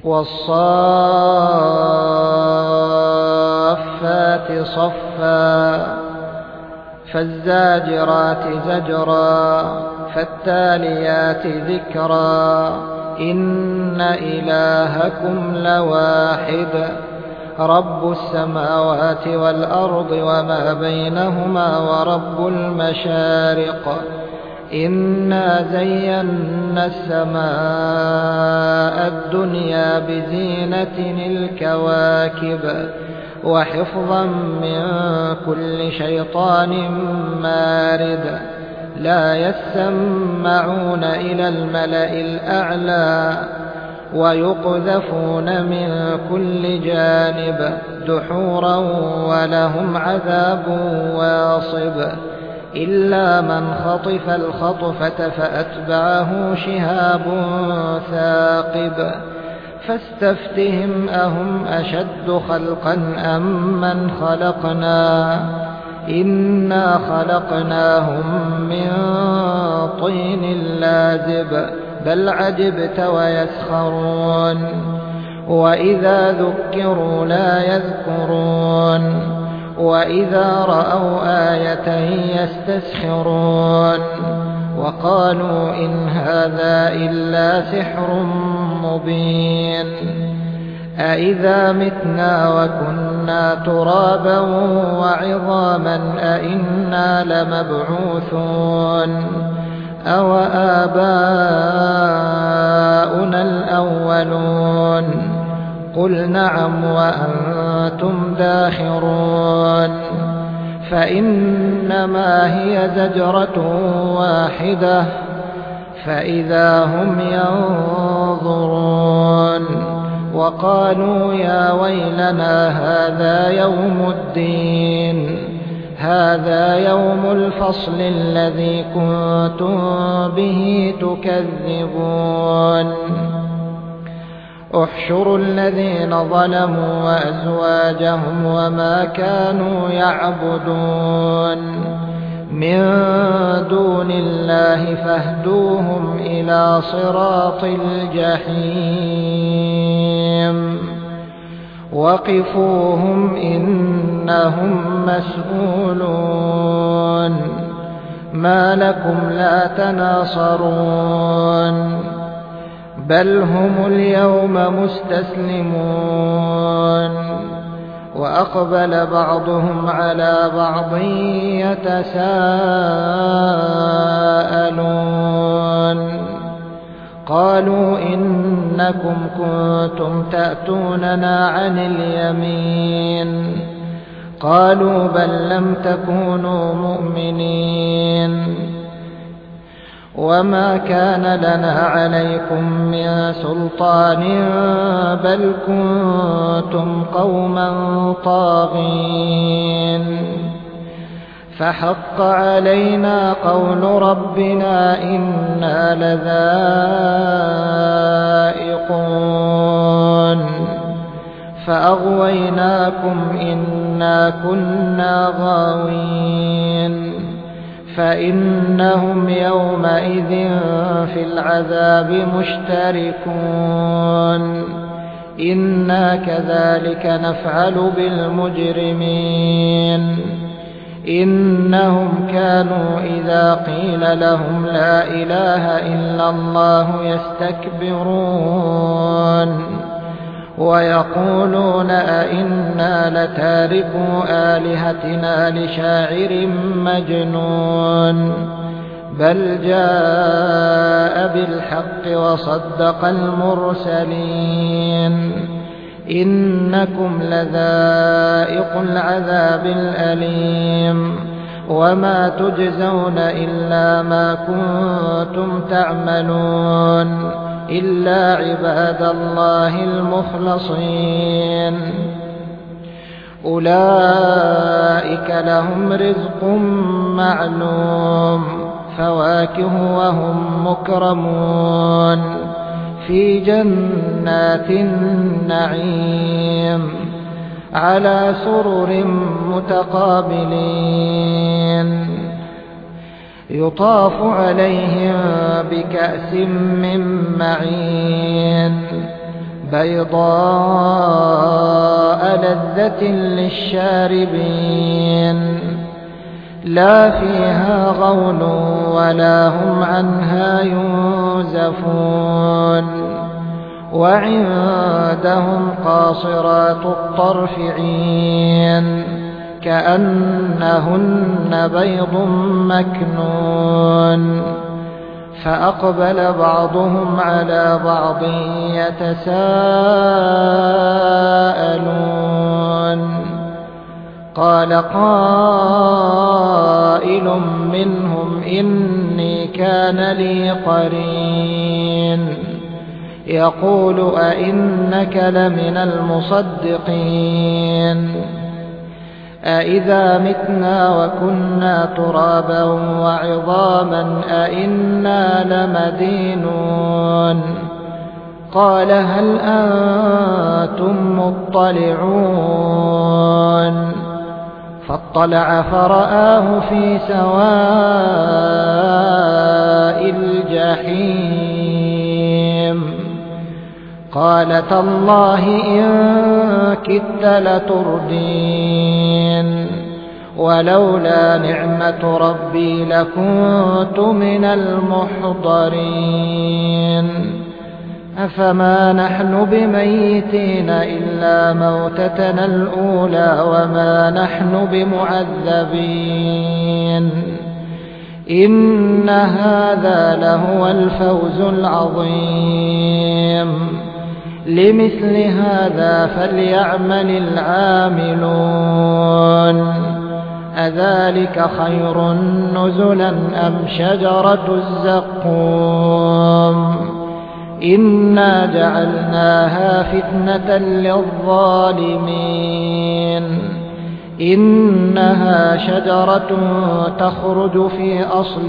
والصافات صفا فالزاجرات زجرا فالتاليات ذكرا إن إلهكم لواحد رب السماوات والأرض وما بينهما ورب المشارق إنا زينا السماء الدنيا بزينة الكواكب وحفظا من كل شيطان مارد لا يسمعون إلى الملأ الأعلى ويقذفون من كل جانب دحورا ولهم عذاب واصب إلا من خطف الخطفة فأتبعه شهاب ثاقب فاستفتهم أهم أشد خلقا أم من خلقنا إنا خلقناهم من طين لازب بل عجبت ويسخرون وإذا ذكروا لا يذكرون وإذا رأوا آية يستسخرون وقالوا إن هذا إلا سحر مبين أإذا متنا وكنا ترابا وعظاما أإنا لمبعوثون أو آباؤنا الأولون قل نعم وأنتم داخرون فإنما هي زجرة واحدة فإذا هم ينظرون وقالوا يا ويلنا هذا يوم الدين هذا يوم الفصل الذي كنتم به تكذبون احشروا الذين ظلموا وأزواجهم وما كانوا يعبدون من دون الله فاهدوهم إلى صراط الجحيم وقفوهم إنهم مسؤولون ما لكم لا تناصرون بل هم اليوم مستسلمون وأقبل بعضهم على بعض يتساءلون قالوا إنكم كنتم تأتوننا عن اليمين قالوا بل لم تكونوا مؤمنين وما كان لنا عليكم من سلطان بل كنتم قوما طاغين فحق علينا قول ربنا إنا لذائقون فأغويناكم إنا كنا غاوين فإنهم يومئذ في العذاب مشتركون إنا كذلك نفعل بالمجرمين إنهم كانوا إذا قيل لهم لا إله إلا الله يستكبرون ويقولون أئنا لتاركو آلهتنا لشاعر مجنون بل جاء بالحق وصدق المرسلين إنكم لذائق العذاب الأليم وما تجزون إلا ما كنتم تعملون إلا عباد الله المخلصين أولئك لهم رزق معلوم فواكه وهم مكرمون في جنات النعيم على سرر متقابلين يطاف عليهم بكأس من معين بيضاء لذة للشاربين لا فيها غول ولا هم عنها ينزفون وعندهم قاصرات الطرف عين كأنهن بيض مكنون فأقبل بعضهم على بعض يتساءلون قال قائل منهم إني كان لي قرين يقول أئنك لمن المصدقين أئذا متنا وكنا ترابا وعظاما أئنا لمدينون قال هل أنتم مطلعون فاطلع فرآه في سواء الجحيم قال تالله إن كدت لتردين ولولا نعمة ربي لكنت من المحضرين أفما نحن بميتين إلا موتتنا الأولى وما نحن بمعذبين إن هذا لهو الفوز العظيم لمثل هذا فليعمل العاملون أذلك خير نزلا أم شجرة الزقوم إنا جعلناها فتنة للظالمين إنها شجرة تخرج في أصل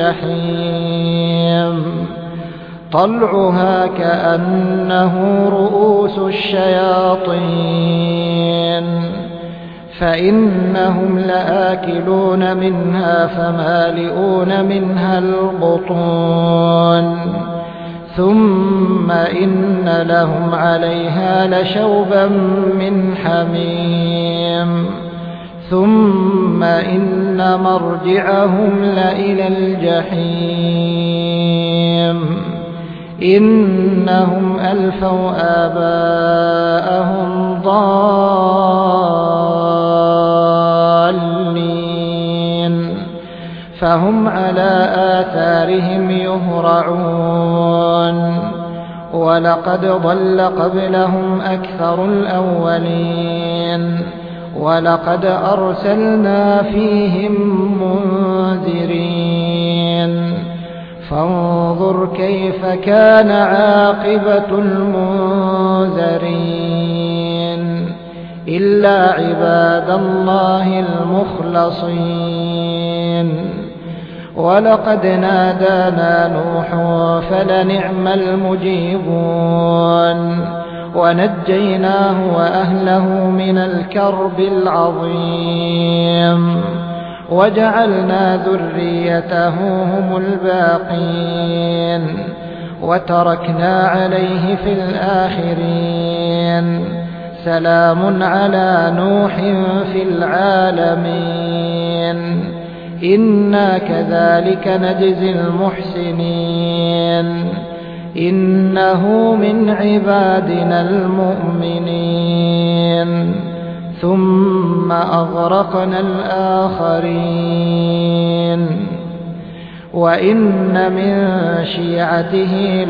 الجحيم طلعها كأنه رؤوس الشياطين فإنهم لآكلون منها فمالئون منها البطون ثم إن لهم عليها لشوبا من حميم ثم إن مرجعهم لإلى الجحيم إنهم ألفوا آباءهم ضالين فهم على آثارهم يهرعون ولقد ضل قبلهم أكثر الأولين ولقد أرسلنا فيهم منذرين فانظر كيف كان عاقبة المنذرين إلا عباد الله المخلصين ولقد نادانا نوح فلنعم المجيبون ونجيناه وأهله من الكرب العظيم وجعلنا ذريته هم الباقين وتركنا عليه في الآخرين سلام على نوح في العالمين إنا كذلك نجزي المحسنين إنه من عبادنا المؤمنين ثم أغرقنا الآخرين وإن من شيعته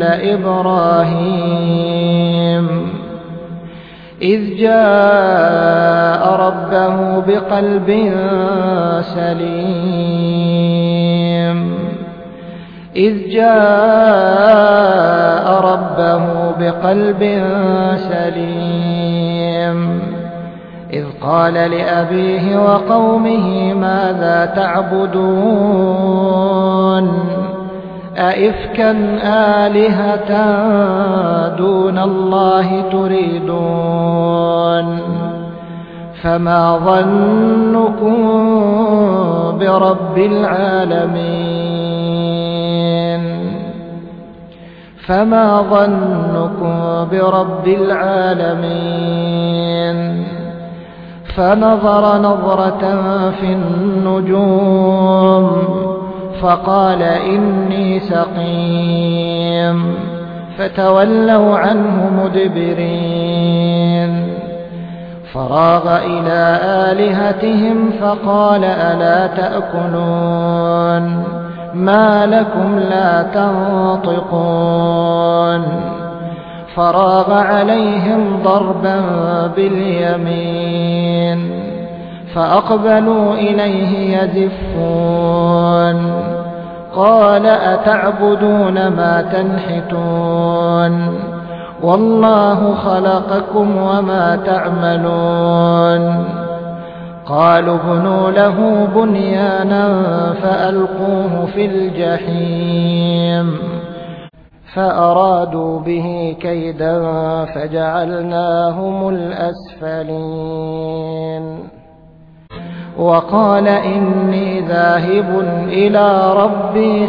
لإبراهيم إذ جاء ربه بقلب سليم إذ جاء ربه بقلب سليم إذ قال لأبيه وقومه ماذا تعبدون أئفكا آلهة دون الله تريدون فما ظنكم برب العالمين فما ظنكم برب العالمين؟ فنظر نظرة في النجوم فقال إني سقيم، فتولوا عنه مدبرين. فراغ إلى آلهتهم فقال ألا تأكلون؟ ما لكم لا تنطقون؟ فراغ عليهم ضربا باليمين فأقبلوا إليه يزفون. قال أتعبدون ما تنحتون؟ والله خلقكم وما تعملون. قالوا ابنوا له بنيانا فألقوه في الجحيم. فأرادوا به كيدا فجعلناهم الأسفلين. وقال إني ذاهب إلى ربي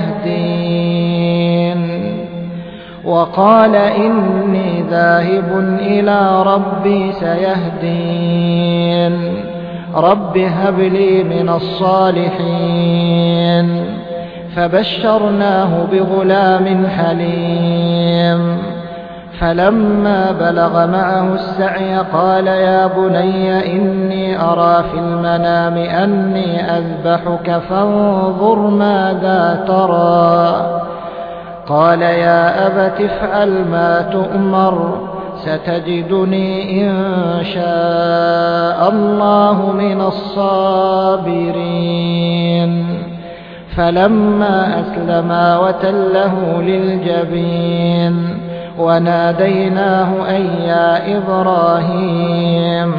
سيهدين. وقال إني ذاهب إلى ربي سيهدين. رب هب لي من الصالحين. فبشرناه بغلام حليم. فلما بلغ معه السعي قال يا بني إني أرى في المنام أني أذبحك فانظر ماذا ترى؟ قال يا أبت افعل ما تؤمر ستجدني إن شاء الله من الصابرين. فلما أسلما وتله للجبين وناديناه أن يا إبراهيم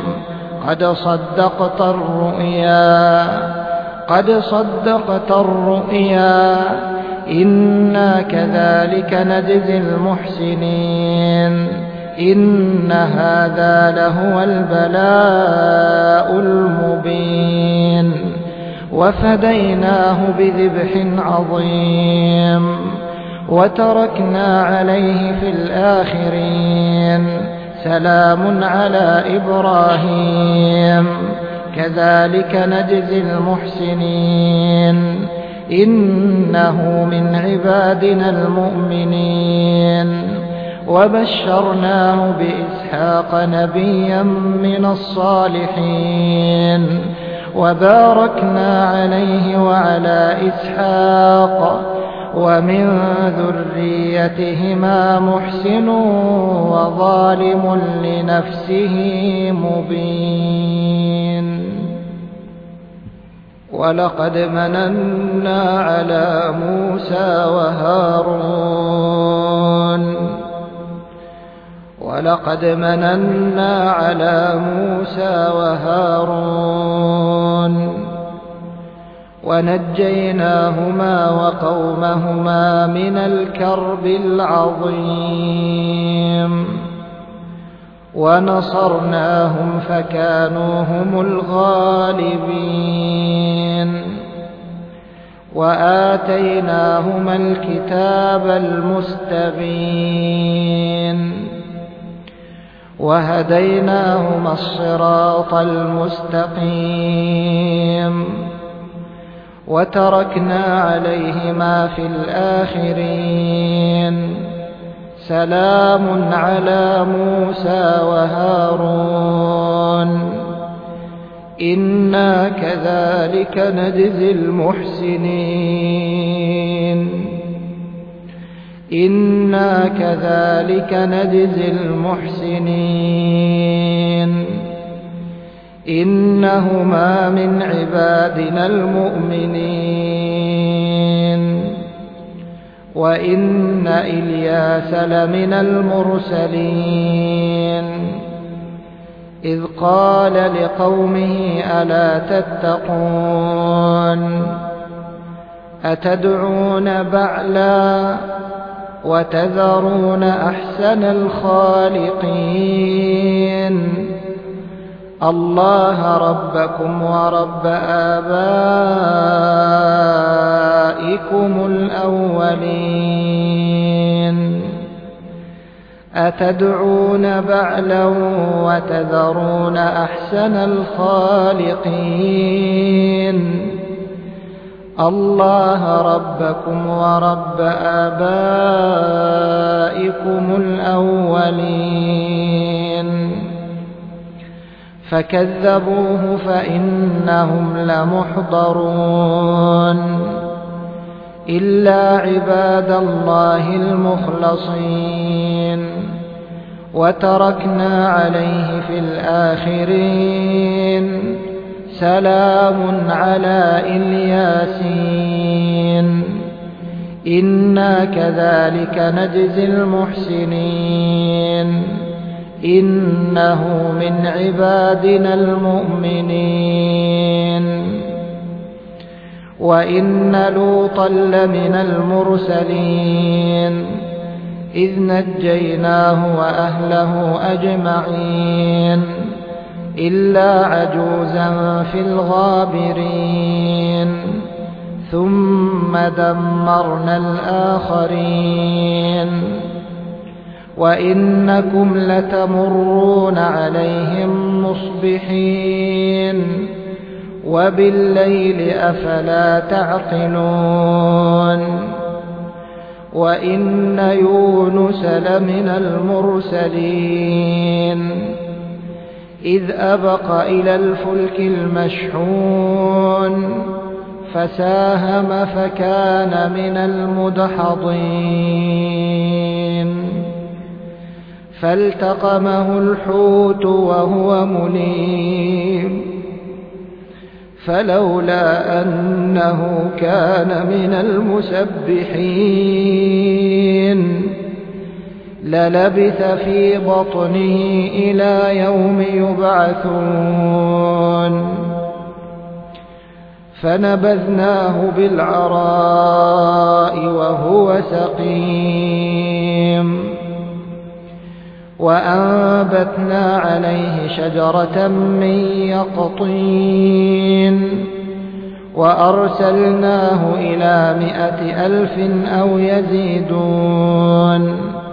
قد صدقت الرؤيا إنا كذلك نجزي المحسنين. إن هذا لهو البلاء المبين. وفديناه بذبح عظيم وتركنا عليه في الآخرين. سلام على إبراهيم كذلك نجزي المحسنين. إنه من عبادنا المؤمنين. وبشرناه بإسحاق نبيا من الصالحين. وباركنا عليه وعلى إسحاق ومن ذريتهما محسن وظالم لنفسه مبين. ولقد مننا على موسى وهارون ونجيناهما وقومهما من الكرب العظيم. ونصرناهم فكانوا هم الغالبين. وآتيناهما الكتاب المستبين. وهديناهما الصراط المستقيم. وتركنا عليهما في الآخرين. سلام على موسى وهارون إنا كذلك نجزي المحسنين. إنهما من عبادنا المؤمنين. وإن إلياس لمن المرسلين. إذ قال لقومه ألا تتقون؟ أتدعون بعلا وتذرون أحسن الخالقين الله ربكم ورب آبائكم الأولين أتدعون بعلا وتذرون أحسن الخالقين الله ربكم ورب آبائكم الأولين فكذبوه فإنهم لمحضرون إلا عباد الله المخلصين وتركنا عليه في الآخرين سلام على الياسين إنا كذلك نجزي المحسنين إنه من عبادنا المؤمنين وإن لوطا لمن المرسلين إذ نجيناه وأهله أجمعين إلا عجوزا في الغابرين ثم دمرنا الآخرين وإنكم لتمرون عليهم مصبحين وبالليل أفلا تعقلون وإن يونس لمن المرسلين إذ أبق إلى الفلك المشحون فساهم فكان من المدحضين فالتقمه الحوت وهو مليم فلولا أنه كان من المسبحين للبث في بطنه إلى يوم يبعثون فنبذناه بالعراء وهو سقيم وأنبتنا عليه شجرة من يقطين وأرسلناه إلى 100,000 أو يزيدون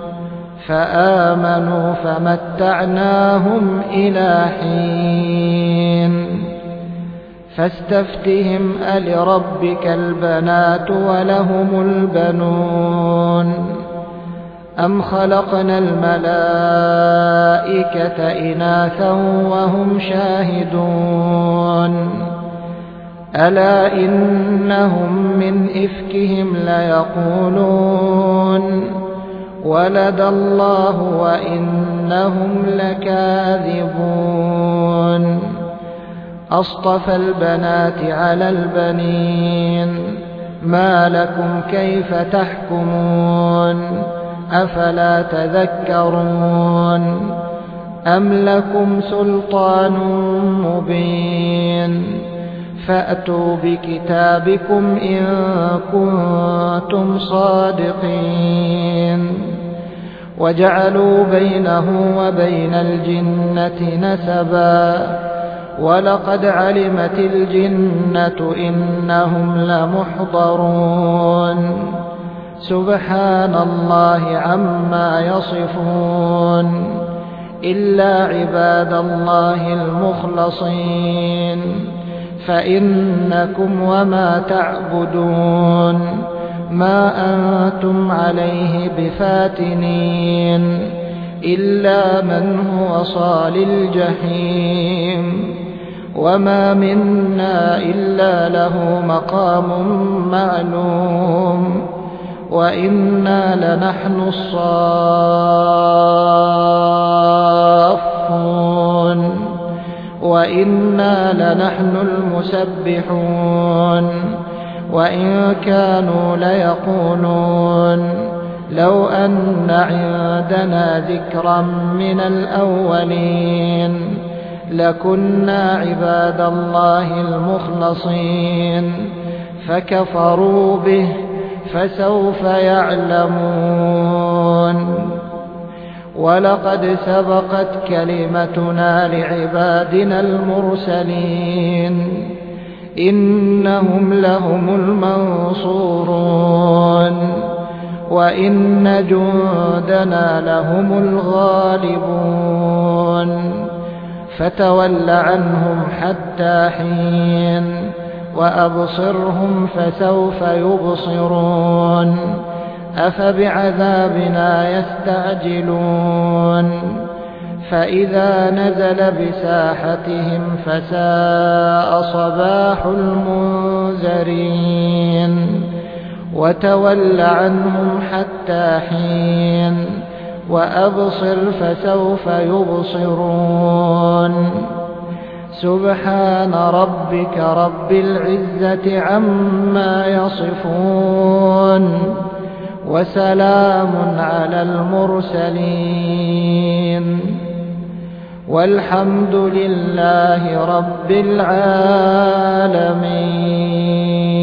فآمنوا فمتعناهم إلى حين فاستفتهم ألربك البنات ولهم البنون أم خلقنا الملائكة إناثا وهم شاهدون ألا إنهم من إفكهم ليقولون ولد الله وإنهم لكاذبون أصطفى البنات على البنين ما لكم كيف تحكمون أفلا تذكرون أم لكم سلطان مبين فأتوا بكتابكم إن كنتم صادقين وجعلوا بينه وبين الجنة نسبا ولقد علمت الجنة إنهم لمحضرون سبحان الله عما يصفون إلا عباد الله المخلصين فإنكم وما تعبدون ما أنتم عليه بفاتنين إلا من هو صال الجحيم وما منا إلا له مقام معلوم وإنا لنحن الصافون وإنا لنحن المسبحون وإن كانوا ليقولون لو أن عندنا ذكرا من الأولين لكنا عباد الله المخلصين فكفروا به فسوف يعلمون ولقد سبقت كلمتنا لعبادنا المرسلين إنهم لهم المنصورون وإن جندنا لهم الغالبون فتول عنهم حتى حين وأبصرهم فسوف يبصرون أفبعذابنا يستعجلون فإذا نزل بساحتهم فساء صباح المنذرين وتول عنهم حتى حين وأبصر فسوف يبصرون سبحان ربك رب العزة عما يصفون وسلام على المرسلين والحمد لله رب العالمين.